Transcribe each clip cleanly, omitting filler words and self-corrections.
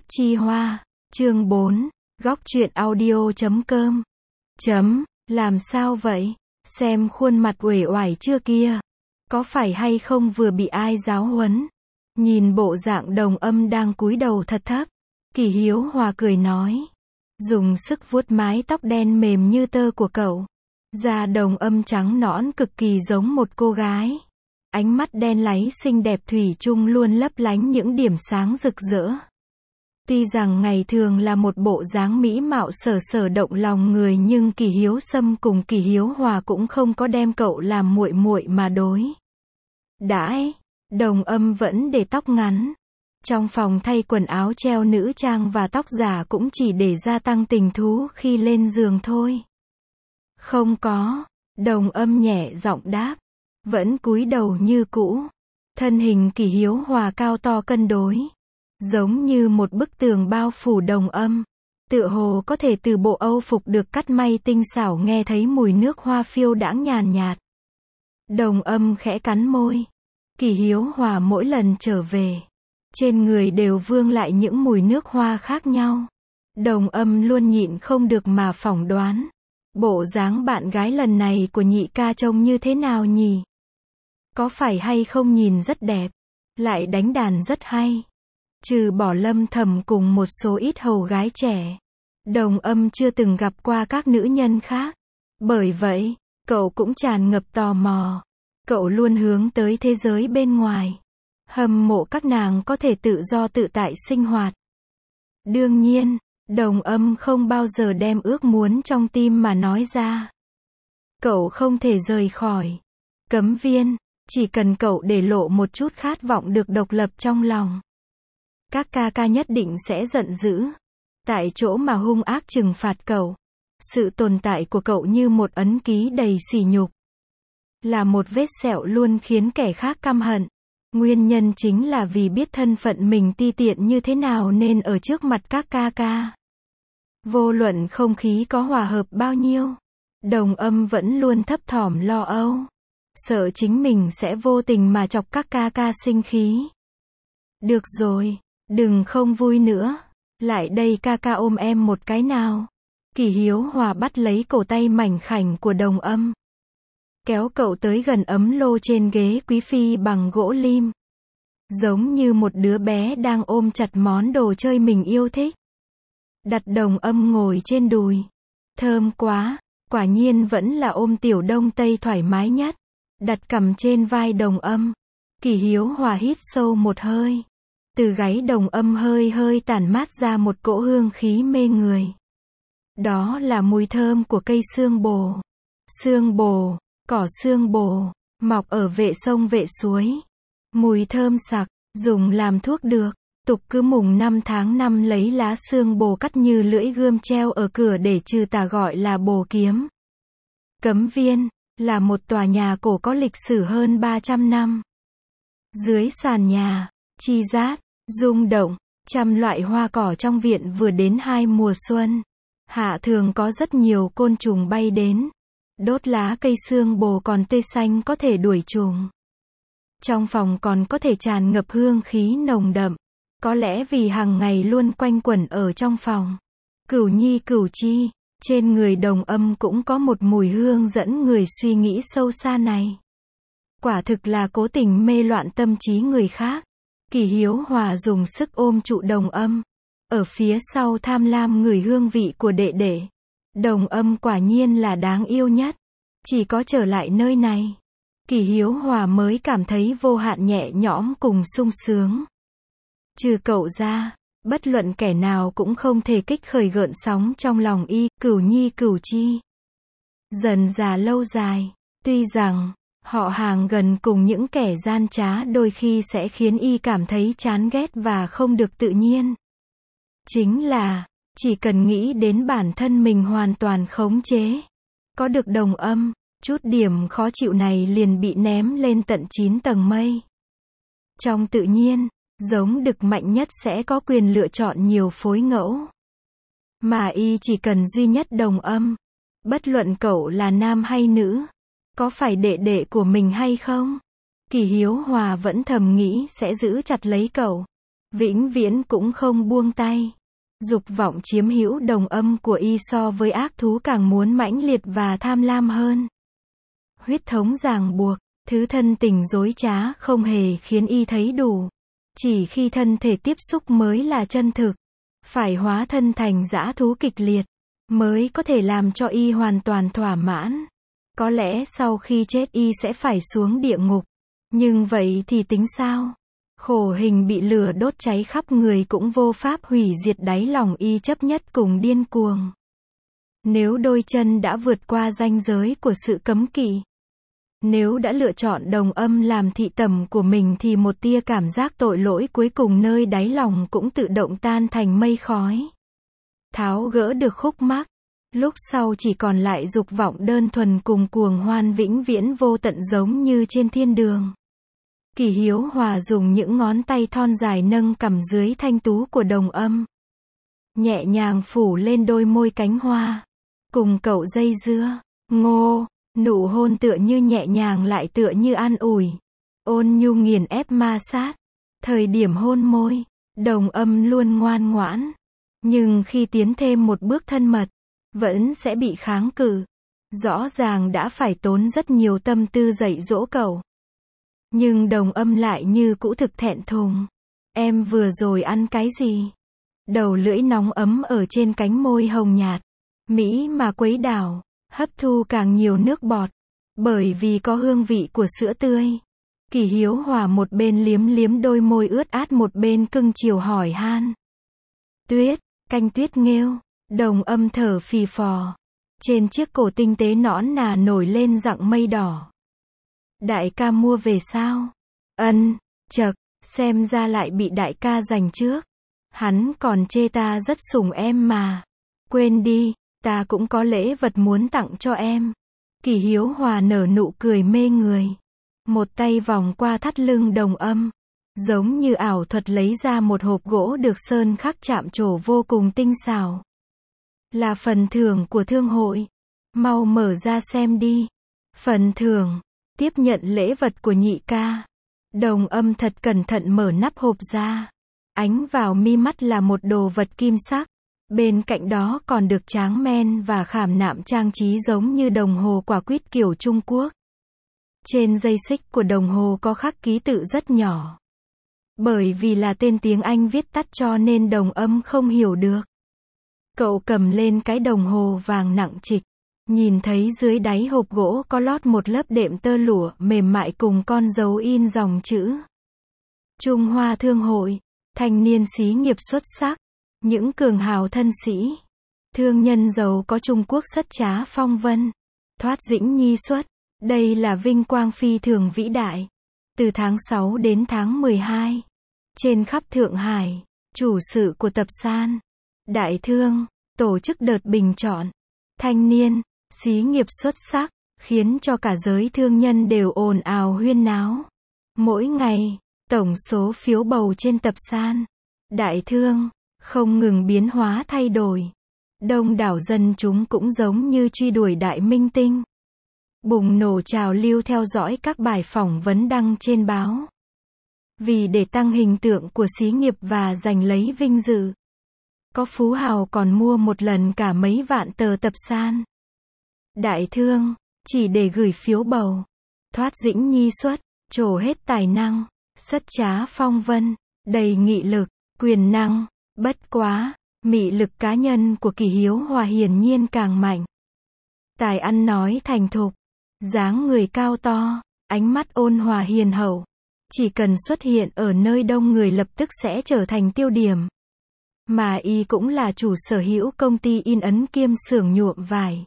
Chi Hoa, chương 4, góc truyện audio.com. Làm sao vậy? Xem khuôn mặt uể oải chưa kia? Có phải hay không vừa bị ai giáo huấn? Nhìn bộ dạng Đồng Âm đang cúi đầu thật thấp, Kỳ Hiếu Hòa cười nói. Dùng sức vuốt mái tóc đen mềm như tơ của cậu. Da Đồng Âm trắng nõn cực kỳ giống một cô gái. Ánh mắt đen láy xinh đẹp thủy chung luôn lấp lánh những điểm sáng rực rỡ. Tuy rằng ngày thường là một bộ dáng mỹ mạo sở sở động lòng người, nhưng Kỳ Hiếu Sâm cùng Kỳ Hiếu Hòa cũng không có đem cậu làm muội muội mà đối đãi. Đồng Âm vẫn để tóc ngắn. Trong phòng thay quần áo treo nữ trang và tóc giả cũng chỉ để gia tăng tình thú khi lên giường thôi. Không có, Đồng Âm nhẹ giọng đáp. Vẫn cúi đầu như cũ. Thân hình Kỳ Hiếu Hòa cao to cân đối. Giống như một bức tường bao phủ Đồng Âm. Tựa hồ có thể từ bộ âu phục được cắt may tinh xảo nghe thấy mùi nước hoa phiêu đãng nhàn nhạt. Đồng Âm khẽ cắn môi. Kỳ Hiếu Hòa mỗi lần trở về, trên người đều vương lại những mùi nước hoa khác nhau. Đồng Âm luôn nhịn không được mà phỏng đoán. Bộ dáng bạn gái lần này của nhị ca trông như thế nào nhỉ? Có phải hay không nhìn rất đẹp, lại đánh đàn rất hay. Trừ bỏ Lâm Thầm cùng một số ít hầu gái trẻ, Đồng Âm chưa từng gặp qua các nữ nhân khác. Bởi vậy, cậu cũng tràn ngập tò mò. Cậu luôn hướng tới thế giới bên ngoài. Hâm mộ các nàng có thể tự do tự tại sinh hoạt. Đương nhiên, Đồng Âm không bao giờ đem ước muốn trong tim mà nói ra. Cậu không thể rời khỏi cấm viên, chỉ cần cậu để lộ một chút khát vọng được độc lập trong lòng. Các ca ca nhất định sẽ giận dữ. Tại chỗ mà hung ác trừng phạt cậu. Sự tồn tại của cậu như một ấn ký đầy sỉ nhục. Là một vết sẹo luôn khiến kẻ khác căm hận. Nguyên nhân chính là vì biết thân phận mình ti tiện như thế nào nên ở trước mặt các ca ca. Vô luận không khí có hòa hợp bao nhiêu, Đồng Âm vẫn luôn thấp thỏm lo âu. Sợ chính mình sẽ vô tình mà chọc các ca ca sinh khí. Được rồi, đừng không vui nữa. Lại đây ca ca ôm em một cái nào. Kỳ Hiếu Hòa bắt lấy cổ tay mảnh khảnh của Đồng Âm. Kéo cậu tới gần ấm lô trên ghế quý phi bằng gỗ lim. Giống như một đứa bé đang ôm chặt món đồ chơi mình yêu thích. Đặt Đồng Âm ngồi trên đùi. Thơm quá, quả nhiên vẫn là ôm tiểu đông tây thoải mái nhất. Đặt cằm trên vai Đồng Âm. Kỳ Hiếu Hòa hít sâu một hơi. Từ gáy Đồng Âm hơi hơi tản mát ra một cỗ hương khí mê người. Đó là mùi thơm của cây xương bồ. Xương bồ, cỏ xương bồ, mọc ở vệ sông vệ suối. Mùi thơm sặc, dùng làm thuốc được. Tục cứ mùng 5 tháng 5 lấy lá xương bồ cắt như lưỡi gươm treo ở cửa để trừ tà, gọi là bồ kiếm. Cấm viên là một tòa nhà cổ có lịch sử hơn 300 năm. Dưới sàn nhà, chi rát, rung động, trăm loại hoa cỏ trong viện vừa đến 2 mùa xuân. Hạ thường có rất nhiều côn trùng bay đến. Đốt lá cây xương bồ còn tươi xanh có thể đuổi trùng. Trong phòng còn có thể tràn ngập hương khí nồng đậm. Có lẽ vì hàng ngày luôn quanh quẩn ở trong phòng. Cửu nhi cửu chi, trên người Đồng Âm cũng có một mùi hương dẫn người suy nghĩ sâu xa này. Quả thực là cố tình mê loạn tâm trí người khác. Kỳ Hiếu Hòa dùng sức ôm trụ Đồng Âm. Ở phía sau tham lam ngửi hương vị của đệ đệ. Đồng Âm quả nhiên là đáng yêu nhất. Chỉ có trở lại nơi này, Kỳ Hiếu Hòa mới cảm thấy vô hạn nhẹ nhõm cùng sung sướng. Trừ cậu ra, bất luận kẻ nào cũng không thể kích khởi gợn sóng trong lòng y. Cửu nhi cửu chi. Dần dà lâu dài, tuy rằng họ hàng gần cùng những kẻ gian trá đôi khi sẽ khiến y cảm thấy chán ghét và không được tự nhiên. Chính là, chỉ cần nghĩ đến bản thân mình hoàn toàn khống chế. Có được Đồng Âm, chút điểm khó chịu này liền bị ném lên tận 9 tầng mây. Trong tự nhiên, giống đực mạnh nhất sẽ có quyền lựa chọn nhiều phối ngẫu. Mà y chỉ cần duy nhất Đồng Âm. Bất luận cậu là nam hay nữ. Có phải đệ đệ của mình hay không? Kỳ Hiếu Hòa vẫn thầm nghĩ sẽ giữ chặt lấy cậu. vĩnh viễn cũng không buông tay. Dục vọng chiếm hữu đồng âm của y so với ác thú càng muốn mãnh liệt và tham lam hơn. Huyết thống ràng buộc, thứ thân tình dối trá không hề khiến y thấy đủ. Chỉ khi thân thể tiếp xúc mới là chân thực. Phải hóa thân thành dã thú kịch liệt, mới có thể làm cho y hoàn toàn thỏa mãn. Có lẽ sau khi chết y sẽ phải xuống địa ngục. Nhưng vậy thì tính sao? Khổ hình bị lửa đốt cháy khắp người cũng vô pháp hủy diệt đáy lòng y chấp nhất cùng điên cuồng. Nếu đôi chân đã vượt qua ranh giới của sự cấm kỵ, nếu đã lựa chọn đồng âm làm thị tẩm của mình thì một tia cảm giác tội lỗi cuối cùng nơi đáy lòng cũng tự động tan thành mây khói. Tháo gỡ được khúc mắc, lúc sau chỉ còn lại dục vọng đơn thuần cùng cuồng hoan vĩnh viễn vô tận giống như trên thiên đường. Kỷ Hiếu Hòa dùng những ngón tay thon dài nâng cằm dưới thanh tú của đồng âm. Nhẹ nhàng phủ lên đôi môi cánh hoa. Cùng cậu dây dưa. Ngô, nụ hôn tựa như nhẹ nhàng lại tựa như an ủi. Ôn nhu nghiền ép ma sát. Thời điểm hôn môi, đồng âm luôn ngoan ngoãn. Nhưng khi tiến thêm một bước thân mật, vẫn sẽ bị kháng cự. Rõ ràng đã phải tốn rất nhiều tâm tư dạy dỗ cậu. Nhưng đồng âm lại như cũ thực thẹn thùng. Em vừa rồi ăn cái gì? Đầu lưỡi nóng ấm ở trên cánh môi hồng nhạt. Mỹ mà quấy đảo, hấp thu càng nhiều nước bọt. Bởi vì có hương vị của sữa tươi. Kỷ Hiếu Hòa một bên liếm liếm đôi môi ướt át một bên cưng chiều hỏi han. Tuyết, canh tuyết nghêu. Đồng âm thở phì phò. Trên chiếc cổ tinh tế nõn nà nổi lên dặng mây đỏ. Đại ca mua về sao? Chậc, xem ra lại bị đại ca giành trước. Hắn còn chê ta rất sủng em mà. Quên đi, ta cũng có lễ vật muốn tặng cho em. Kỷ Hiếu Hòa nở nụ cười mê người. Một tay vòng qua thắt lưng đồng âm. Giống như ảo thuật lấy ra một hộp gỗ được sơn khắc chạm trổ vô cùng tinh xảo. Là phần thưởng của thương hội. Mau mở ra xem đi. Phần thưởng. Tiếp nhận lễ vật của nhị ca. Đồng âm thật cẩn thận mở nắp hộp ra. Ánh vào mi mắt là một đồ vật kim sắc. Bên cạnh đó còn được tráng men và khảm nạm trang trí giống như đồng hồ quả quýt kiểu Trung Quốc. Trên dây xích của đồng hồ có khắc ký tự rất nhỏ. Bởi vì là tên tiếng Anh viết tắt cho nên đồng âm không hiểu được. Cậu cầm lên cái đồng hồ vàng nặng trịch. Nhìn thấy dưới đáy hộp gỗ có lót một lớp đệm tơ lụa mềm mại cùng con dấu in dòng chữ. Trung Hoa Thương hội, thanh niên xí nghiệp xuất sắc, những cường hào thân sĩ, thương nhân giàu có Trung Quốc sất trá phong vân, thoát dĩnh nhi xuất, đây là vinh quang phi thường vĩ đại. Từ tháng 6 đến tháng 12, trên khắp Thượng Hải, chủ sự của tập san, đại thương, tổ chức đợt bình chọn, thanh niên, xí nghiệp xuất sắc, khiến cho cả giới thương nhân đều ồn ào huyên náo. Mỗi ngày, tổng số phiếu bầu trên tập san, đại thương, không ngừng biến hóa thay đổi. Đông đảo dân chúng cũng giống như truy đuổi đại minh tinh. Bùng nổ trào lưu theo dõi các bài phỏng vấn đăng trên báo. Vì để tăng hình tượng của xí nghiệp và giành lấy vinh dự. Có phú hào còn mua một lần cả mấy vạn tờ tập san. Đại thương, chỉ để gửi phiếu bầu. Thoát dĩnh nhi xuất, trổ hết tài năng, sất trá phong vân, đầy nghị lực, quyền năng. Bất quá, mị lực cá nhân của Kỷ Hiếu Hòa hiển nhiên càng mạnh. Tài ăn nói thành thục, dáng người cao to, ánh mắt ôn hòa hiền hậu. Chỉ cần xuất hiện ở nơi đông người lập tức sẽ trở thành tiêu điểm. Mà y cũng là chủ sở hữu công ty in ấn kiêm xưởng nhuộm vải.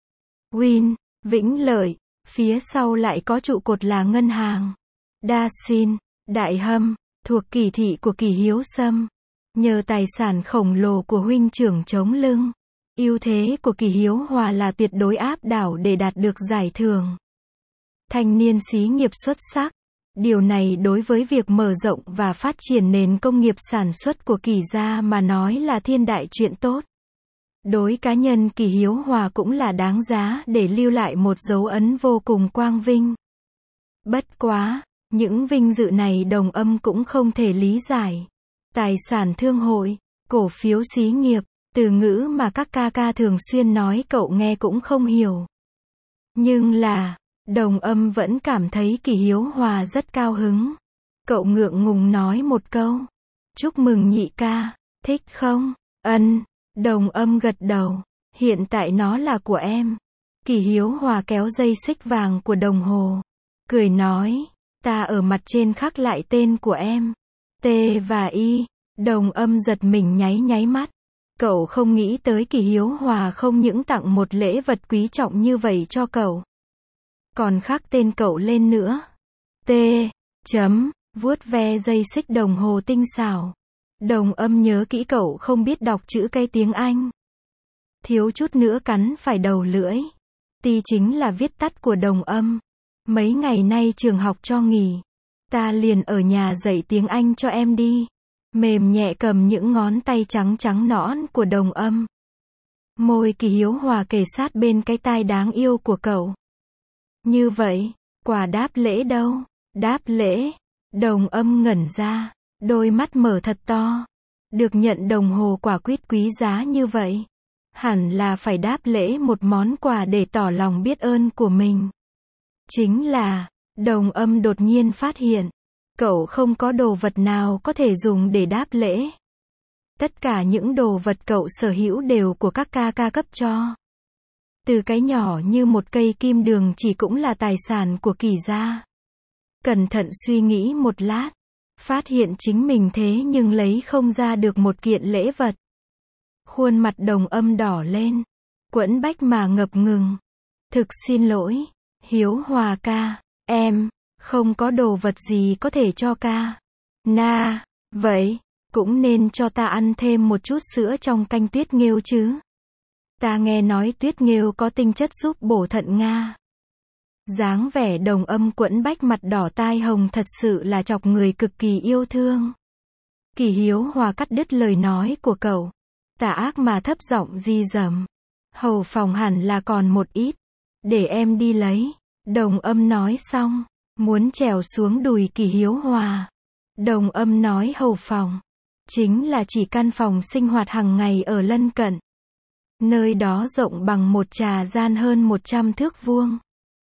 Win, Vĩnh Lợi, phía sau lại có trụ cột là ngân hàng. Dasin, Đại Hâm, thuộc kỳ thị của Kỷ Hiếu Sâm. Nhờ tài sản khổng lồ của huynh trưởng chống lưng, ưu thế của Kỷ Hiếu Hòa là tuyệt đối áp đảo để đạt được giải thưởng. Thanh niên xí nghiệp xuất sắc. Điều này đối với việc mở rộng và phát triển nền công nghiệp sản xuất của Kỷ gia mà nói là thiên đại chuyện tốt. Đối cá nhân Kỷ Hiếu Hòa cũng là đáng giá để lưu lại một dấu ấn vô cùng quang vinh. Bất quá, những vinh dự này đồng âm cũng không thể lý giải. Tài sản thương hội, cổ phiếu xí nghiệp, từ ngữ mà các ca ca thường xuyên nói cậu nghe cũng không hiểu. Nhưng là, Đồng Âm vẫn cảm thấy Kỷ Hiếu Hòa rất cao hứng. Cậu ngượng ngùng nói một câu. Chúc mừng nhị ca, thích không? Ân, Đồng Âm gật đầu. Hiện tại nó là của em. Kỷ Hiếu Hòa kéo dây xích vàng của đồng hồ. Cười nói, ta ở mặt trên khắc lại tên của em. T và Y. Đồng Âm giật mình nháy mắt. Cậu không nghĩ tới Kỷ Hiếu Hòa không những tặng một lễ vật quý trọng như vậy cho cậu, còn khắc tên cậu lên nữa. T. Vuốt ve dây xích đồng hồ tinh xảo. Đồng Âm nhớ kỹ cậu không biết đọc chữ cái tiếng Anh. Thiếu chút nữa cắn phải đầu lưỡi. T chính là viết tắt của Đồng Âm. Mấy ngày nay trường học cho nghỉ. Ta liền ở nhà dạy tiếng Anh cho em đi. Mềm nhẹ cầm những ngón tay trắng nõn của Đồng Âm. Môi Kỷ Hiếu Hòa kề sát bên cái tai đáng yêu của cậu. Như vậy, quà đáp lễ đâu? Đáp lễ? Đồng Âm ngẩn ra, đôi mắt mở thật to. Được nhận đồng hồ quả quýt quý giá như vậy, hẳn là phải đáp lễ một món quà để tỏ lòng biết ơn của mình. Chính là, Đồng Âm đột nhiên phát hiện, cậu không có đồ vật nào có thể dùng để đáp lễ. Tất cả những đồ vật cậu sở hữu đều của các ca ca cấp cho. Từ cái nhỏ như một cây kim đường chỉ cũng là tài sản của Kỷ gia. Cẩn thận suy nghĩ một lát, phát hiện chính mình thế nhưng lấy không ra được một kiện lễ vật. Khuôn mặt Đồng Âm đỏ lên, quẫn bách mà ngập ngừng. Thực xin lỗi, Hiếu Hòa ca, em không có đồ vật gì có thể cho ca. Na, vậy, cũng nên cho ta ăn thêm một chút sữa trong canh tuyết nghêu chứ. Ta nghe nói tuyết nghêu có tinh chất giúp bổ thận Nga. Dáng vẻ Đồng Âm quẫn bách mặt đỏ tai hồng thật sự là chọc người cực kỳ yêu thương. Kỷ Hiếu Hòa cắt đứt lời nói của cậu. Tà ác mà thấp giọng di dầm. Hầu phòng hẳn là còn một ít. Để em đi lấy. Đồng Âm nói xong, muốn trèo xuống đùi Kỷ Hiếu Hòa. Đồng Âm nói hầu phòng chính là chỉ căn phòng sinh hoạt hàng ngày ở lân cận. Nơi đó rộng bằng một trà gian hơn 100 thước vuông.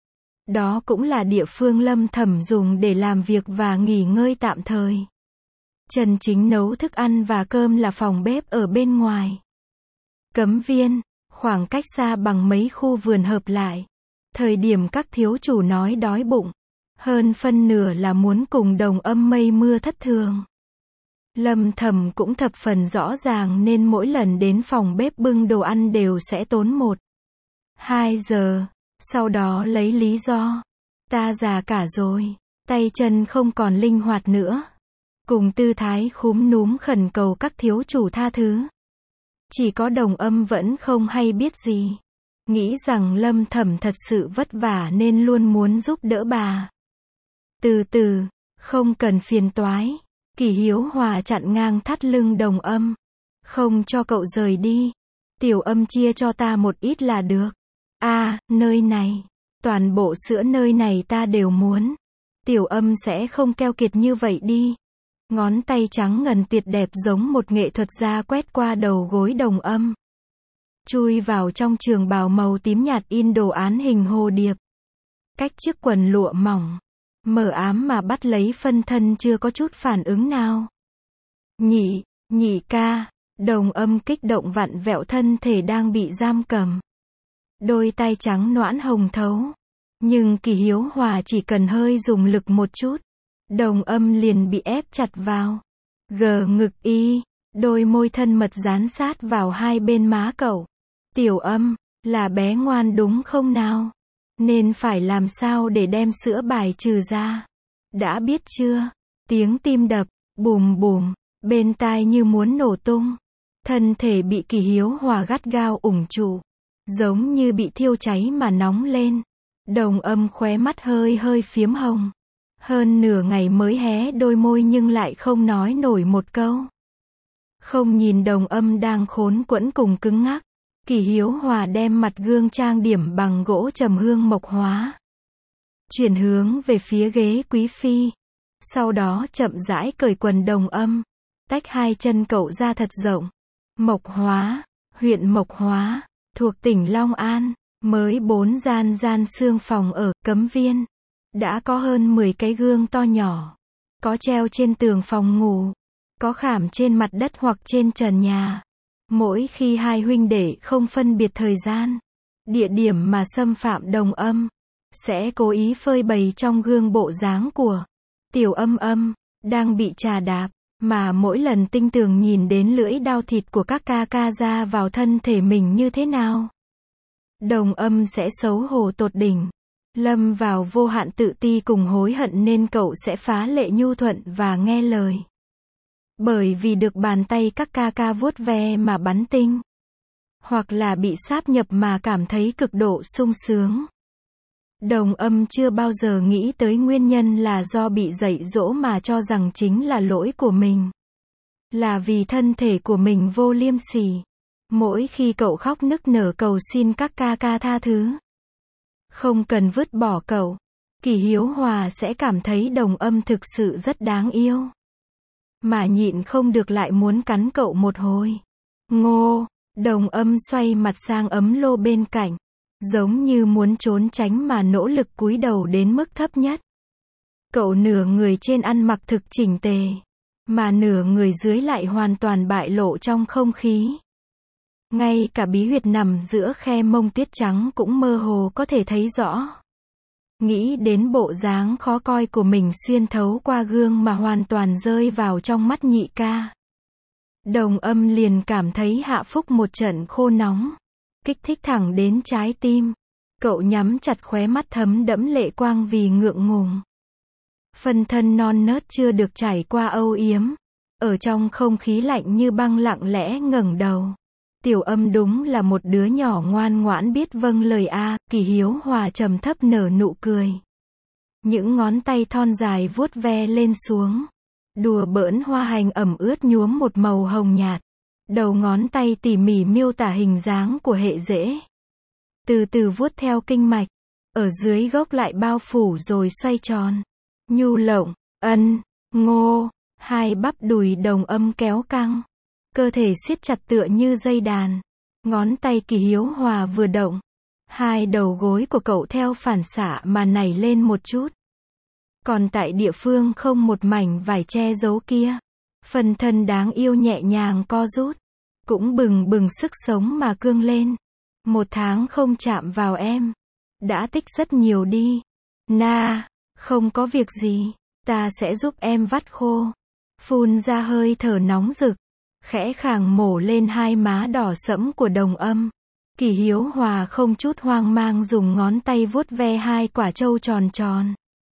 Đó cũng là địa phương Lâm Thẩm dùng để làm việc và nghỉ ngơi tạm thời. Trần Chính nấu thức ăn và cơm là phòng bếp ở bên ngoài. Cấm viên, khoảng cách xa bằng mấy khu vườn hợp lại. Thời điểm các thiếu chủ nói đói bụng, hơn phân nửa là muốn cùng Đồng Âm mây mưa thất thường. Lâm Thẩm cũng thập phần rõ ràng nên mỗi lần đến phòng bếp bưng đồ ăn đều sẽ tốn 1-2 giờ. Sau đó lấy lý do, ta già cả rồi, tay chân không còn linh hoạt nữa. Cùng tư thái khúm núm khẩn cầu các thiếu chủ tha thứ. Chỉ có Đồng Âm vẫn không hay biết gì. Nghĩ rằng Lâm Thẩm thật sự vất vả nên luôn muốn giúp đỡ bà. Từ từ, không cần phiền toái. Kỷ Hiếu Hòa chặn ngang thắt lưng Đồng Âm. Không cho cậu rời đi. Tiểu Âm chia cho ta một ít là được. Nơi này, toàn bộ sữa nơi này ta đều muốn. Tiểu Âm sẽ không keo kiệt như vậy đi. Ngón tay trắng ngần tuyệt đẹp giống một nghệ thuật gia quét qua đầu gối Đồng Âm. Chui vào trong trường bào màu tím nhạt in đồ án hình hồ điệp. Cách chiếc quần lụa mỏng, mờ ám mà bắt lấy phân thân chưa có chút phản ứng nào. Nhị ca, Đồng Âm kích động vặn vẹo thân thể đang bị giam cầm. Đôi tay trắng nõn hồng thấu. Nhưng Kỷ Hiếu Hòa chỉ cần hơi dùng lực một chút, Đồng Âm liền bị ép chặt vào. Ngực y, đôi môi thân mật dán sát vào hai bên má cậu. Tiểu Âm, là bé ngoan đúng không nào? Nên phải làm sao để đem sữa bài trừ ra? Đã biết chưa? Tiếng tim đập, bùm bùm, bên tai như muốn nổ tung. Thân thể bị Kỷ Hiếu Hòa gắt gao ủng trụ. Giống như bị thiêu cháy mà nóng lên. Đồng Âm khóe mắt hơi phiếm hồng. Hơn nửa ngày mới hé đôi môi nhưng lại không nói nổi một câu. Không nhìn Đồng Âm đang khốn quẫn cùng cứng ngắc. Kỷ Hiếu Hòa đem mặt gương trang điểm bằng gỗ trầm hương mộc hóa. Chuyển hướng về phía ghế quý phi. Sau đó chậm rãi cởi quần Đồng Âm. Tách hai chân cậu ra thật rộng. Mộc Hóa, huyện Mộc Hóa, thuộc tỉnh Long An, mới 4 gian xương phòng ở, Cấm Viên. Đã có hơn 10 cái gương to nhỏ. Có treo trên tường phòng ngủ. Có khảm trên mặt đất hoặc trên trần nhà. Mỗi khi hai huynh đệ không phân biệt thời gian, địa điểm mà xâm phạm Đồng Âm, sẽ cố ý phơi bày trong gương bộ dáng của Tiểu Âm Âm, đang bị trà đạp, mà mỗi lần tinh tường nhìn đến lưỡi đao thịt của các ca ca ra vào thân thể mình như thế nào. Đồng Âm sẽ xấu hổ tột đỉnh, lâm vào vô hạn tự ti cùng hối hận nên cậu sẽ phá lệ nhu thuận và nghe lời. Bởi vì được bàn tay các ca ca vuốt ve mà bắn tinh. Hoặc là bị sáp nhập mà cảm thấy cực độ sung sướng. Đồng Âm chưa bao giờ nghĩ tới nguyên nhân là do bị dạy dỗ mà cho rằng chính là lỗi của mình. Là vì thân thể của mình vô liêm sỉ. Mỗi khi cậu khóc nức nở cầu xin các ca ca tha thứ, không cần vứt bỏ cậu, Kỷ Hiếu Hòa sẽ cảm thấy Đồng Âm thực sự rất đáng yêu. Mà nhịn không được lại muốn cắn cậu một hồi. Ngô, Đồng Âm xoay mặt sang ấm lô bên cạnh, giống như muốn trốn tránh mà nỗ lực cúi đầu đến mức thấp nhất. Cậu nửa người trên ăn mặc thực chỉnh tề, mà nửa người dưới lại hoàn toàn bại lộ trong không khí. Ngay cả bí huyệt nằm giữa khe mông tuyết trắng cũng mơ hồ có thể thấy rõ. Nghĩ đến bộ dáng khó coi của mình xuyên thấu qua gương mà hoàn toàn rơi vào trong mắt nhị ca. Đồng Âm liền cảm thấy hạ phúc một trận khô nóng, kích thích thẳng đến trái tim. Cậu nhắm chặt khóe mắt thấm đẫm lệ quang vì ngượng ngùng. Phần thân non nớt chưa được trải qua âu yếm, ở trong không khí lạnh như băng lặng lẽ ngẩng đầu. Tiểu Âm đúng là một đứa nhỏ ngoan ngoãn biết vâng lời a. Kỷ Hiếu Hòa trầm thấp nở nụ cười. Những ngón tay thon dài vuốt ve lên xuống, đùa bỡn hoa hành ẩm ướt nhuốm một màu hồng nhạt. Đầu ngón tay tỉ mỉ miêu tả hình dáng của hệ rễ, từ từ vuốt theo kinh mạch, ở dưới gốc lại bao phủ rồi xoay tròn. Nhu lộng, ân, ngô, hai bắp đùi Đồng Âm kéo căng, cơ thể siết chặt tựa như dây đàn. Ngón tay Kỷ Hiếu Hòa vừa động, hai đầu gối của cậu theo phản xạ mà nảy lên một chút. Còn tại địa phương không một mảnh vải che giấu kia, phần thân đáng yêu nhẹ nhàng co rút, cũng bừng bừng sức sống mà cương lên. 1 tháng không chạm vào em, đã tích rất nhiều đi. Na, không có việc gì, ta sẽ giúp em vắt khô. Phun ra hơi thở nóng rực, khẽ khàng mổ lên hai má đỏ sẫm của Đồng Âm. Kỷ Hiếu Hòa không chút hoang mang dùng ngón tay vuốt ve hai quả trâu tròn tròn.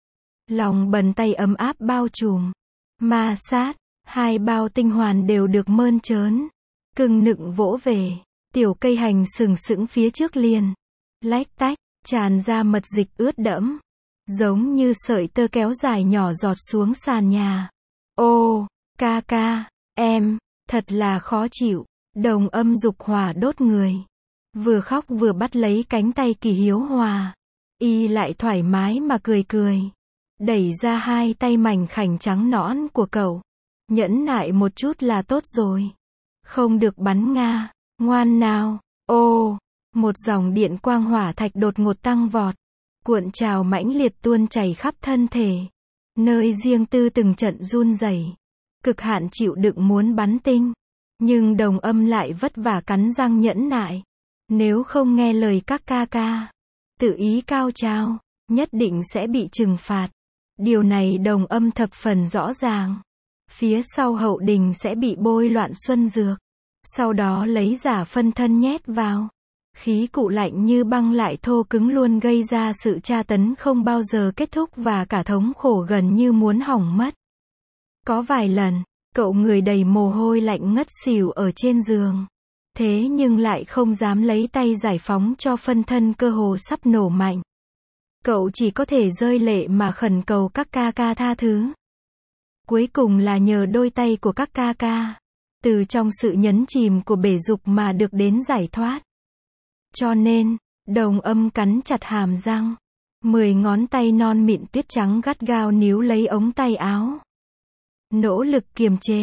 Lòng bàn tay ấm áp bao trùm, ma sát, hai bao tinh hoàn đều được mơn trớn, cưng nựng vỗ về. Tiểu cây hành sừng sững phía trước liền, lách tách, tràn ra mật dịch ướt đẫm, giống như sợi tơ kéo dài nhỏ giọt xuống sàn nhà. Ô, ca ca, em, thật là khó chịu. Đồng Âm dục hỏa đốt người, vừa khóc vừa bắt lấy cánh tay Kỷ Hiếu Hòa. Y lại thoải mái mà cười cười, đẩy ra hai tay mảnh khảnh trắng nõn của cậu. Nhẫn nại một chút là tốt rồi, không được bắn Nga. Ngoan nào. Ô, một dòng điện quang hỏa thạch đột ngột tăng vọt, cuộn trào mãnh liệt tuôn chảy khắp thân thể. Nơi riêng tư từng trận run rẩy, cực hạn chịu đựng muốn bắn tinh. Nhưng Đồng Âm lại vất vả cắn răng nhẫn nại. Nếu không nghe lời các ca ca, tự ý cao trào, nhất định sẽ bị trừng phạt. Điều này Đồng Âm thập phần rõ ràng. Phía sau hậu đình sẽ bị bôi loạn xuân dược, sau đó lấy giả phân thân nhét vào. Khí cụ lạnh như băng lại thô cứng luôn gây ra sự tra tấn không bao giờ kết thúc và cả thống khổ gần như muốn hỏng mất. Có vài lần, cậu người đầy mồ hôi lạnh ngất xỉu ở trên giường. Thế nhưng lại không dám lấy tay giải phóng cho phân thân cơ hồ sắp nổ mạnh. Cậu chỉ có thể rơi lệ mà khẩn cầu các ca ca tha thứ. Cuối cùng là nhờ đôi tay của các ca ca, từ trong sự nhấn chìm của bể dục mà được đến giải thoát. Cho nên, Đồng Âm cắn chặt hàm răng, 10 ngón tay non mịn tuyết trắng gắt gao níu lấy ống tay áo. Nỗ lực kiềm chế,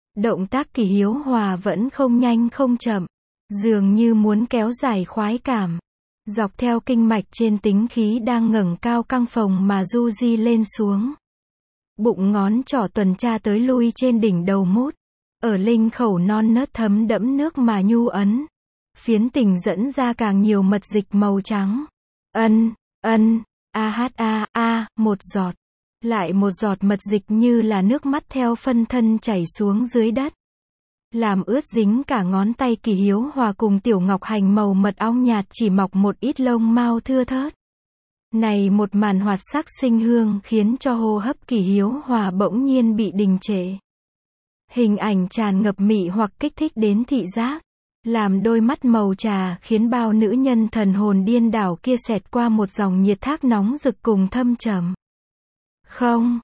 Động tác Kỷ Hiếu Hòa vẫn không nhanh không chậm, dường như muốn kéo dài khoái cảm. Dọc theo kinh mạch trên tính khí đang ngẩng cao căng phồng mà du di lên xuống. Bụng ngón trỏ tuần tra tới lui trên đỉnh đầu mút. Ở linh khẩu non nớt thấm đẫm nước mà nhu ấn. Phiến tình dẫn ra càng nhiều mật dịch màu trắng. Một giọt. Lại một giọt mật dịch như là nước mắt theo phân thân chảy xuống dưới đất. Làm ướt dính cả ngón tay Kỷ Hiếu Hòa cùng tiểu ngọc hành màu mật ong nhạt chỉ mọc một ít lông mao thưa thớt. Này một màn hoạt sắc sinh hương khiến cho hô hấp Kỷ Hiếu Hòa bỗng nhiên bị đình trệ. Hình ảnh tràn ngập mị hoặc kích thích đến thị giác. Làm đôi mắt màu trà khiến bao nữ nhân thần hồn điên đảo kia xẹt qua một dòng nhiệt thác nóng rực cùng thâm trầm. Không,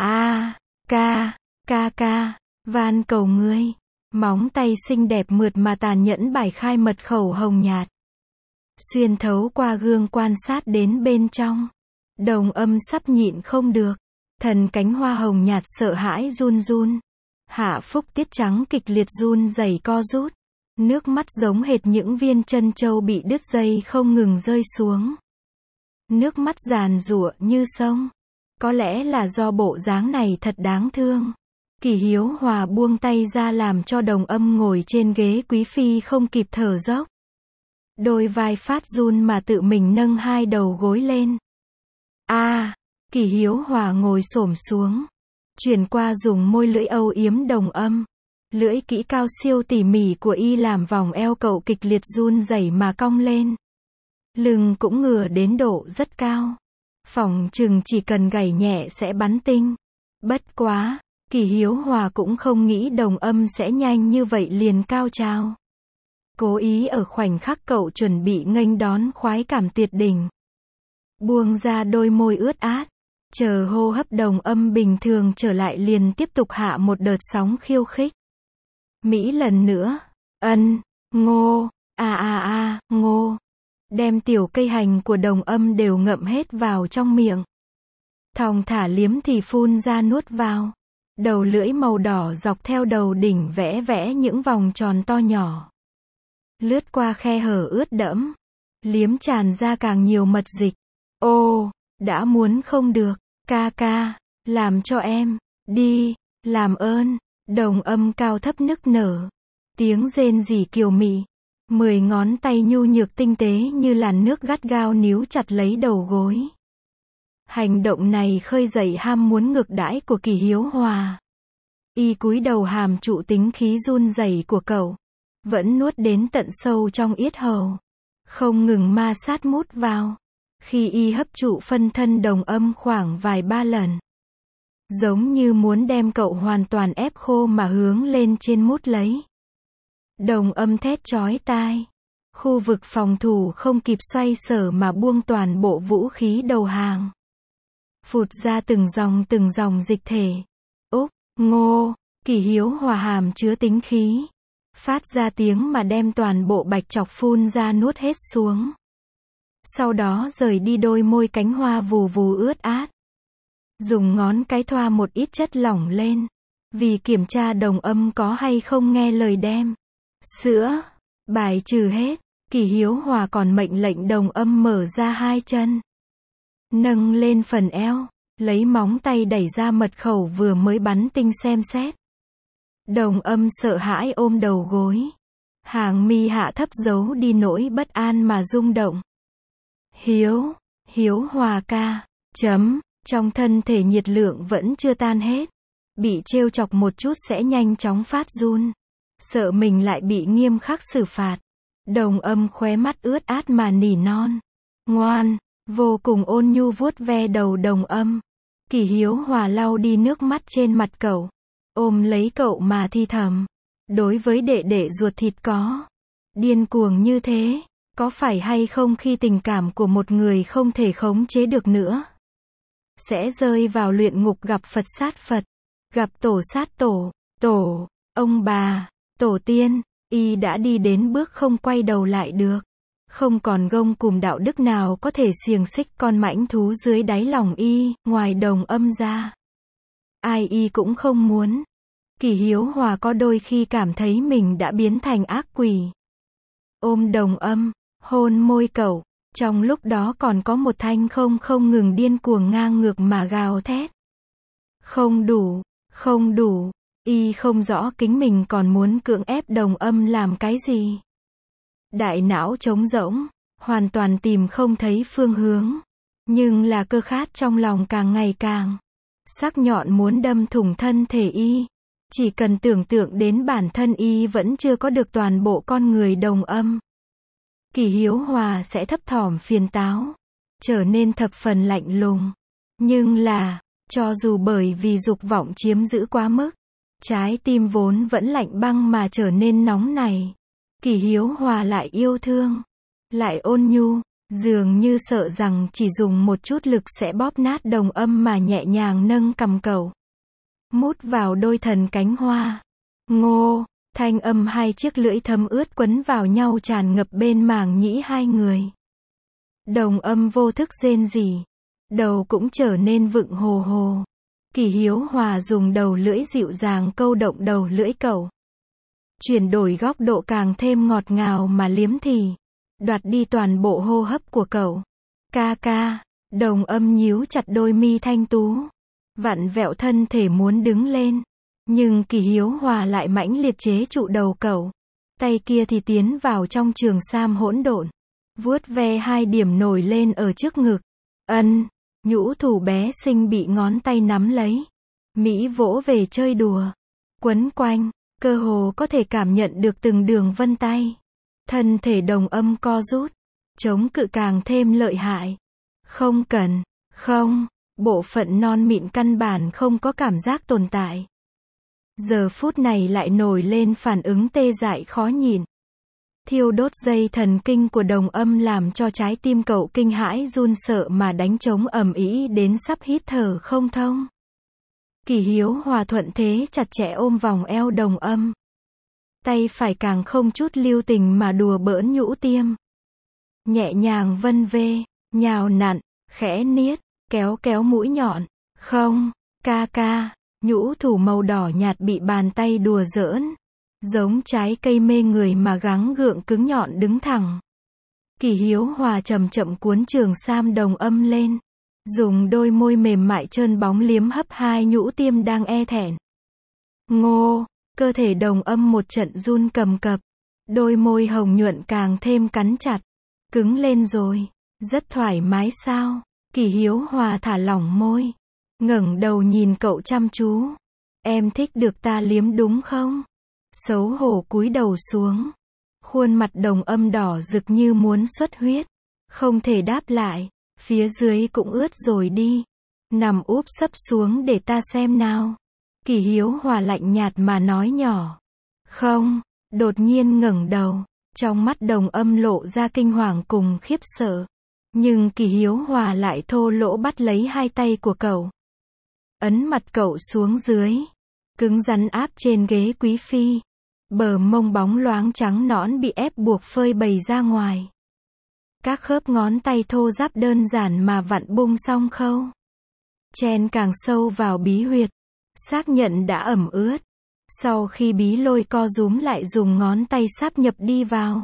van cầu ngươi. Móng tay xinh đẹp mượt mà tàn nhẫn bài khai mật khẩu hồng nhạt. Xuyên thấu qua gương quan sát đến bên trong. Đồng âm sắp nhịn không được. Thần cánh hoa hồng nhạt sợ hãi run run. Hạ phúc tiết trắng kịch liệt run rẩy co rút. Nước mắt giống hệt những viên chân châu bị đứt dây không ngừng rơi xuống. Nước mắt giàn giụa như sông. Có lẽ là do bộ dáng này thật đáng thương. Kỷ Hiếu Hòa buông tay ra làm cho đồng âm ngồi trên ghế quý phi không kịp thở dốc. Đôi vai phát run mà tự mình nâng hai đầu gối lên. Kỷ Hiếu Hòa ngồi xổm xuống. Chuyển qua dùng môi lưỡi âu yếm đồng âm. Lưỡi kỹ cao siêu tỉ mỉ của y làm vòng eo cậu kịch liệt run rẩy mà cong lên. Lưng cũng ngửa đến độ rất cao. Phỏng chừng chỉ cần gảy nhẹ sẽ bắn tinh. Bất quá, Kỷ Hiếu Hòa cũng không nghĩ đồng âm sẽ nhanh như vậy liền cao trào. Cố ý ở khoảnh khắc cậu chuẩn bị nghênh đón khoái cảm tuyệt đỉnh. Buông ra đôi môi ướt át. Chờ hô hấp đồng âm bình thường trở lại liền tiếp tục hạ một đợt sóng khiêu khích. Mỹ lần nữa. Ngô. Ngô. Đem tiểu cây hành của đồng âm đều ngậm hết vào trong miệng. Thong thả liếm thì phun ra nuốt vào. Đầu lưỡi màu đỏ dọc theo đầu đỉnh vẽ vẽ những vòng tròn to nhỏ. Lướt qua khe hở ướt đẫm. Liếm tràn ra càng nhiều mật dịch. Ô, đã muốn không được. Ca, làm cho em. Đi, làm ơn. Đồng âm cao thấp nức nở. Tiếng rên rỉ kiều mị. 10 ngón tay nhu nhược tinh tế như làn nước gắt gao níu chặt lấy đầu gối. Hành động này khơi dậy ham muốn ngược đãi của Kỷ Hiếu Hòa. Y cúi đầu hàm trụ tính khí run rẩy của cậu. Vẫn nuốt đến tận sâu trong yết hầu. Không ngừng ma sát mút vào. Khi y hấp trụ phân thân đồng âm khoảng vài ba lần. Giống như muốn đem cậu hoàn toàn ép khô mà hướng lên trên mút lấy. Đồng âm thét chói tai. Khu vực phòng thủ không kịp xoay sở mà buông toàn bộ vũ khí đầu hàng. Phụt ra từng dòng dịch thể. Ngô, Kỷ Hiếu Hòa hàm chứa tính khí. Phát ra tiếng mà đem toàn bộ bạch chọc phun ra nuốt hết xuống. Sau đó rời đi đôi môi cánh hoa vù vù ướt át. Dùng ngón cái thoa một ít chất lỏng lên. Vì kiểm tra đồng âm có hay không nghe lời đem. Sữa. Bài trừ hết. Kỷ Hiếu Hòa còn mệnh lệnh đồng âm mở ra hai chân. Nâng lên phần eo. Lấy móng tay đẩy ra mật khẩu vừa mới bắn tinh xem xét. Đồng âm sợ hãi ôm đầu gối. Hàng mi hạ thấp giấu đi nỗi bất an mà rung động. Hiếu Hòa ca. Trong thân thể nhiệt lượng vẫn chưa tan hết. Bị trêu chọc một chút sẽ nhanh chóng phát run. Sợ mình lại bị nghiêm khắc xử phạt. Đồng âm khóe mắt ướt át mà nỉ non. Ngoan. Vô cùng ôn nhu vuốt ve đầu đồng âm. Kỷ Hiếu Hòa lau đi nước mắt trên mặt cậu. Ôm lấy cậu mà thi thầm. Đối với đệ đệ ruột thịt có. Điên cuồng như thế. Có phải hay không khi tình cảm của một người không thể khống chế được nữa. Sẽ rơi vào luyện ngục gặp Phật sát Phật. Gặp tổ sát tổ, ông bà, tổ tiên. Y đã đi đến bước không quay đầu lại được. Không còn gông cùm đạo đức nào có thể xiềng xích con mãnh thú dưới đáy lòng y, ngoài đồng âm ra. Ai y cũng không muốn. Kỷ Hiếu Hòa có đôi khi cảm thấy mình đã biến thành ác quỷ. Ôm Đồng Âm, hôn môi cậu, trong lúc đó còn có một thanh không ngừng điên cuồng ngang ngược mà gào thét. Không đủ, không đủ, y không rõ kính mình còn muốn cưỡng ép Đồng Âm làm cái gì. Đại não trống rỗng, hoàn toàn tìm không thấy phương hướng. Nhưng là cơ khát trong lòng càng ngày càng sắc nhọn muốn đâm thủng thân thể y. Chỉ cần tưởng tượng đến bản thân y vẫn chưa có được toàn bộ con người Đồng Âm. Kỷ Hiếu Hòa sẽ thấp thỏm phiền táo, trở nên thập phần lạnh lùng. Nhưng là, cho dù bởi vì dục vọng chiếm giữ quá mức, trái tim vốn vẫn lạnh băng mà trở nên nóng này. Kỷ Hiếu Hòa lại yêu thương, lại ôn nhu, dường như sợ rằng chỉ dùng một chút lực sẽ bóp nát Đồng Âm mà nhẹ nhàng nâng cằm cậu. Mút vào đôi thần cánh hoa. Ngô, thanh âm hai chiếc lưỡi thấm ướt quấn vào nhau tràn ngập bên màng nhĩ hai người. Đồng Âm vô thức rên rỉ, đầu cũng trở nên vựng hồ hồ. Kỷ Hiếu Hòa dùng đầu lưỡi dịu dàng câu động đầu lưỡi cậu. Chuyển đổi góc độ càng thêm ngọt ngào mà liếm thì, đoạt đi toàn bộ hô hấp của cậu. Ca ca, Đồng Âm nhíu chặt đôi mi thanh tú, vặn vẹo thân thể muốn đứng lên. Nhưng Kỷ Hiếu Hòa lại mãnh liệt chế trụ đầu cậu. Tay kia thì tiến vào trong trường sam hỗn độn, vuốt ve hai điểm nổi lên ở trước ngực. Nhũ thủ bé xinh bị ngón tay nắm lấy. Mỹ vỗ về chơi đùa, quấn quanh, cơ hồ có thể cảm nhận được từng đường vân tay. Thân thể Đồng Âm co rút, chống cự càng thêm lợi hại. Không cần, không, bộ phận non mịn căn bản không có cảm giác tồn tại. Giờ phút này lại nổi lên phản ứng tê dại khó nhịn. Thiêu đốt dây thần kinh của Đồng Âm làm cho trái tim cậu kinh hãi run sợ mà đánh trống ầm ĩ đến sắp hít thở không thông. Kỷ Hiếu Hòa thuận thế chặt chẽ ôm vòng eo Đồng Âm. Tay phải càng không chút lưu tình mà đùa bỡn nhũ tiêm. Nhẹ nhàng vân vê, nhào nặn, khẽ niết, kéo kéo mũi nhọn. Không, ca ca, nhũ thủ màu đỏ nhạt bị bàn tay đùa giỡn. Giống trái cây mê người mà gắng gượng cứng nhọn đứng thẳng. Kỷ Hiếu Hòa chậm chậm cuốn trường sam Đồng Âm lên. Dùng đôi môi mềm mại trơn bóng liếm hấp hai nhũ tiêm đang e thẹn. Ngô, cơ thể Đồng Âm một trận run cầm cập. Đôi môi hồng nhuận càng thêm cắn chặt. Cứng lên rồi. Rất thoải mái sao? Kỷ Hiếu Hòa thả lỏng môi. Ngẩng đầu nhìn cậu chăm chú. Em thích được ta liếm đúng không? Xấu hổ cúi đầu xuống. Khuôn mặt Đồng Âm đỏ rực như muốn xuất huyết. Không thể đáp lại. Phía dưới cũng ướt rồi đi. Nằm úp sấp xuống để ta xem nào. Kỷ Hiếu Hòa lạnh nhạt mà nói nhỏ. Không. Đột nhiên ngẩng đầu. Trong mắt Đồng Âm lộ ra kinh hoàng cùng khiếp sợ. Nhưng Kỷ Hiếu Hòa lại thô lỗ bắt lấy hai tay của cậu. Ấn mặt cậu xuống dưới. Cứng rắn áp trên ghế quý phi. Bờ mông bóng loáng trắng nõn bị ép buộc phơi bày ra ngoài. Các khớp ngón tay thô ráp đơn giản mà vặn bung xong khâu. Chen càng sâu vào bí huyệt. Xác nhận đã ẩm ướt. Sau khi bí lôi co rúm lại dùng ngón tay sáp nhập đi vào.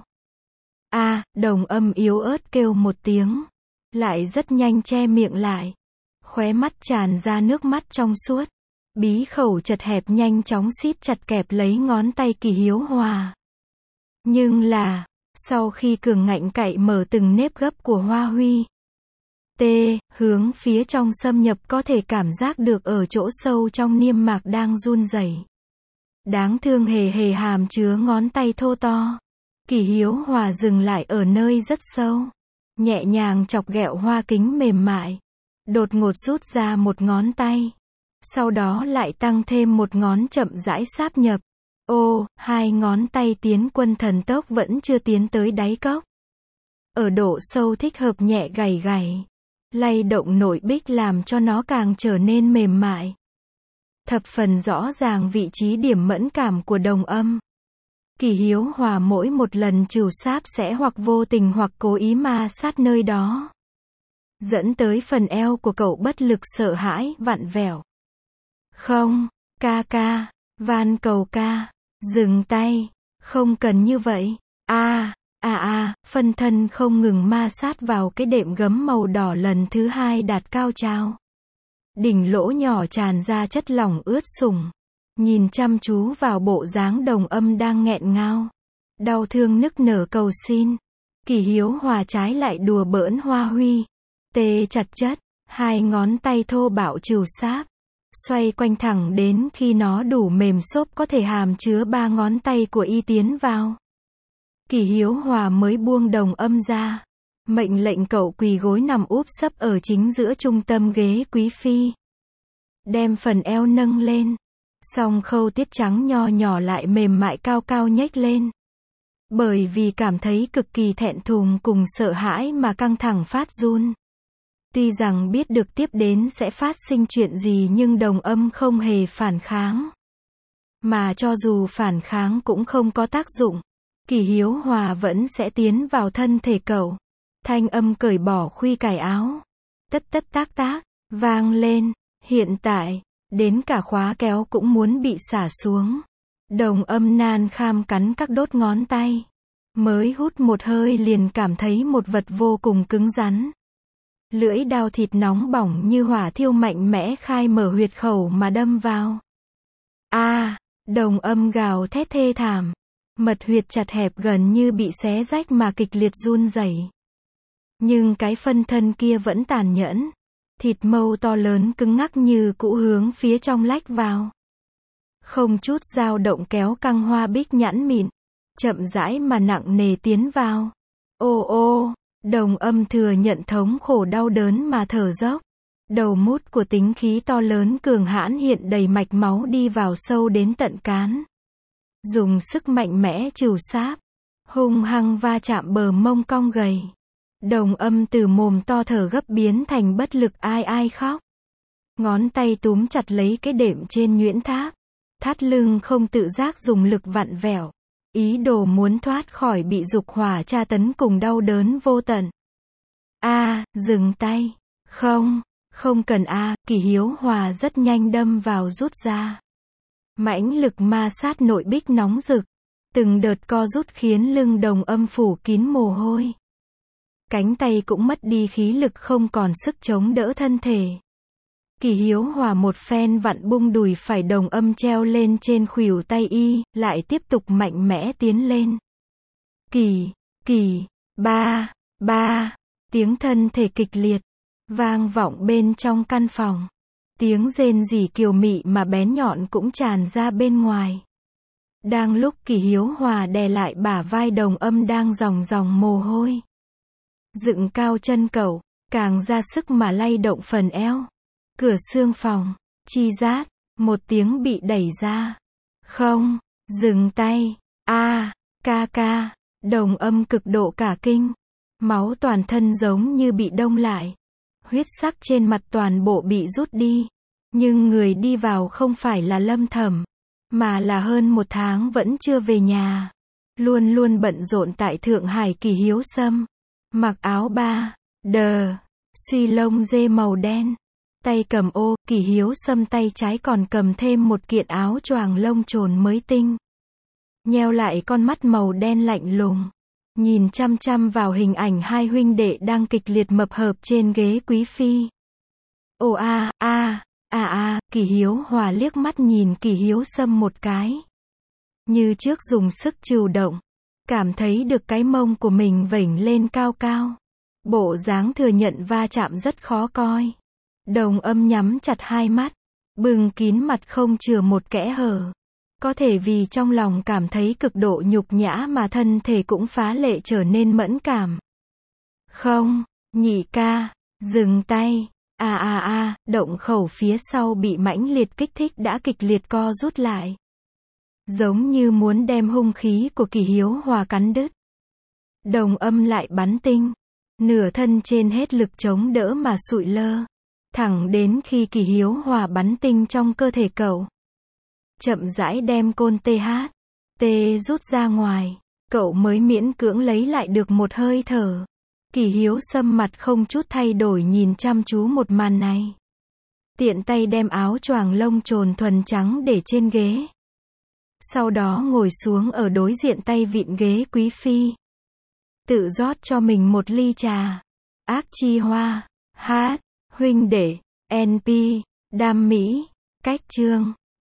Đồng Âm yếu ớt kêu một tiếng. Lại rất nhanh che miệng lại. Khóe mắt tràn ra nước mắt trong suốt. Bí khẩu chật hẹp nhanh chóng siết chặt kẹp lấy ngón tay Kỷ Hiếu Hòa. Nhưng là, sau khi cường ngạnh cạy mở từng nếp gấp của Hoa Huy. Hướng phía trong xâm nhập có thể cảm giác được ở chỗ sâu trong niêm mạc đang run rẩy. Đáng thương hề hề hàm chứa ngón tay thô to. Kỷ Hiếu Hòa dừng lại ở nơi rất sâu. Nhẹ nhàng chọc ghẹo hoa kính mềm mại. Đột ngột rút ra một ngón tay. Sau đó lại tăng thêm một ngón chậm rãi sáp nhập. Hai ngón tay tiến quân thần tốc vẫn chưa tiến tới đáy cốc. Ở độ sâu thích hợp nhẹ gảy gảy. Lay động nội bích làm cho nó càng trở nên mềm mại. Thập phần rõ ràng vị trí điểm mẫn cảm của Đồng Âm. Kỷ Hiếu Hòa mỗi một lần trừu sáp sẽ hoặc vô tình hoặc cố ý ma sát nơi đó. Dẫn tới phần eo của cậu bất lực sợ hãi, vặn vẹo. Không, ca ca, van cầu ca, dừng tay, không cần như vậy. Phân thân không ngừng ma sát vào cái đệm gấm màu đỏ lần thứ hai đạt cao trào. Đỉnh lỗ nhỏ tràn ra chất lỏng ướt sũng. Nhìn chăm chú vào bộ dáng Đồng Âm đang nghẹn ngào, đau thương nức nở cầu xin. Kỷ Hiếu Hòa trái lại đùa bỡn Hoa Huy. Tê chặt chất, hai ngón tay thô bạo trìu sáp, xoay quanh thẳng đến khi nó đủ mềm xốp có thể hàm chứa 3 ngón tay của y tiến vào. Kỷ Hiếu Hòa mới buông Đồng Âm ra, mệnh lệnh cậu quỳ gối nằm úp sấp ở chính giữa trung tâm ghế quý phi. Đem phần eo nâng lên, song khâu tiết trắng nho nhỏ lại mềm mại cao cao nhếch lên. Bởi vì cảm thấy cực kỳ thẹn thùng cùng sợ hãi mà căng thẳng phát run. Tuy rằng biết được tiếp đến sẽ phát sinh chuyện gì nhưng Đồng Âm không hề phản kháng. Mà cho dù phản kháng cũng không có tác dụng. Kỷ Hiếu Hòa vẫn sẽ tiến vào thân thể cậu. Thanh âm cởi bỏ khuy cài áo. Tất tất tác tác, vang lên. Hiện tại, đến cả khóa kéo cũng muốn bị xả xuống. Đồng Âm nan kham cắn các đốt ngón tay. Mới hút một hơi liền cảm thấy một vật vô cùng cứng rắn. Lưỡi dao thịt nóng bỏng như hỏa thiêu mạnh mẽ khai mở huyệt khẩu mà đâm vào. Đồng Âm gào thét thê thảm. Mật huyệt chặt hẹp gần như bị xé rách mà kịch liệt run rẩy. Nhưng cái phân thân kia vẫn tàn nhẫn. Thịt mâu to lớn cứng ngắc như cũ hướng phía trong lách vào. Không chút dao động kéo căng hoa bích nhẵn mịn. Chậm rãi mà nặng nề tiến vào. Đồng Âm thừa nhận thống khổ đau đớn mà thở dốc. Đầu mút của tính khí to lớn cường hãn hiện đầy mạch máu đi vào sâu đến tận cán. Dùng sức mạnh mẽ trìu sáp, hung hăng va chạm bờ mông cong gầy. Đồng Âm từ mồm to thở gấp biến thành bất lực ai khóc. Ngón tay túm chặt lấy cái đệm trên nhuyễn tháp. Thắt lưng không tự giác dùng lực vặn vẹo. Ý đồ muốn thoát khỏi bị dục hỏa tra tấn cùng đau đớn vô tận. Dừng tay. Không cần Kỷ Hiếu Hòa rất nhanh đâm vào rút ra. Mãnh lực ma sát nội bích nóng rực. Từng đợt co rút khiến lưng Đồng Âm phủ kín mồ hôi. Cánh tay cũng mất đi khí lực không còn sức chống đỡ thân thể. Kỷ Hiếu Hòa một phen vặn bung đùi phải Đồng Âm treo lên trên khuỷu tay y, lại tiếp tục mạnh mẽ tiến lên. Ba, tiếng thân thể kịch liệt, vang vọng bên trong căn phòng. Tiếng rên rỉ kiều mị mà bén nhọn cũng tràn ra bên ngoài. Đang lúc Kỷ Hiếu Hòa đè lại bả vai Đồng Âm đang ròng ròng mồ hôi. Dựng cao chân cậu, càng ra sức mà lay động phần eo. Cửa xương phòng, chi rát, một tiếng bị đẩy ra. Không, dừng tay. Ca. Đồng Âm cực độ cả kinh. Máu toàn thân giống như bị đông lại. Huyết sắc trên mặt toàn bộ bị rút đi. Nhưng người đi vào không phải là Lâm Thẩm, mà là hơn 1 tháng vẫn chưa về nhà. Luôn luôn bận rộn tại Thượng Hải Kỷ Hiếu Sâm. Mặc áo suy lông dê màu đen. Tay cầm ô, Kỷ Hiếu Sâm tay trái còn cầm thêm một kiện áo choàng lông trồn mới tinh. Nheo lại con mắt màu đen lạnh lùng. Nhìn chăm chăm vào hình ảnh hai huynh đệ đang kịch liệt mập hợp trên ghế quý phi. Kỷ Hiếu Hòa liếc mắt nhìn Kỷ Hiếu Sâm một cái. Như trước dùng sức trừu động. Cảm thấy được cái mông của mình vểnh lên cao cao. Bộ dáng thừa nhận va chạm rất khó coi. Đồng Âm nhắm chặt hai mắt. Bưng kín mặt không chừa một kẽ hở. Có thể vì trong lòng cảm thấy cực độ nhục nhã mà thân thể cũng phá lệ trở nên mẫn cảm. Không, nhị ca, dừng tay. Động khẩu phía sau bị mãnh liệt kích thích đã kịch liệt co rút lại. Giống như muốn đem hung khí của Kỷ Hiếu Hòa cắn đứt. Đồng Âm lại bắn tinh. Nửa thân trên hết lực chống đỡ mà sụi lơ. Thẳng đến khi Kỷ Hiếu Hòa bắn tinh trong cơ thể cậu. Chậm rãi đem côn THT rút ra ngoài. Cậu mới miễn cưỡng lấy lại được một hơi thở. Kỷ Hiếu Sâm mặt không chút thay đổi nhìn chăm chú một màn này. Tiện tay đem áo choàng lông trồn thuần trắng để trên ghế. Sau đó ngồi xuống ở đối diện tay vịn ghế quý phi. Tự rót cho mình một ly trà. Ác chi hoa. Hát. Huynh đệ. NP. Đam mỹ. Cách chương.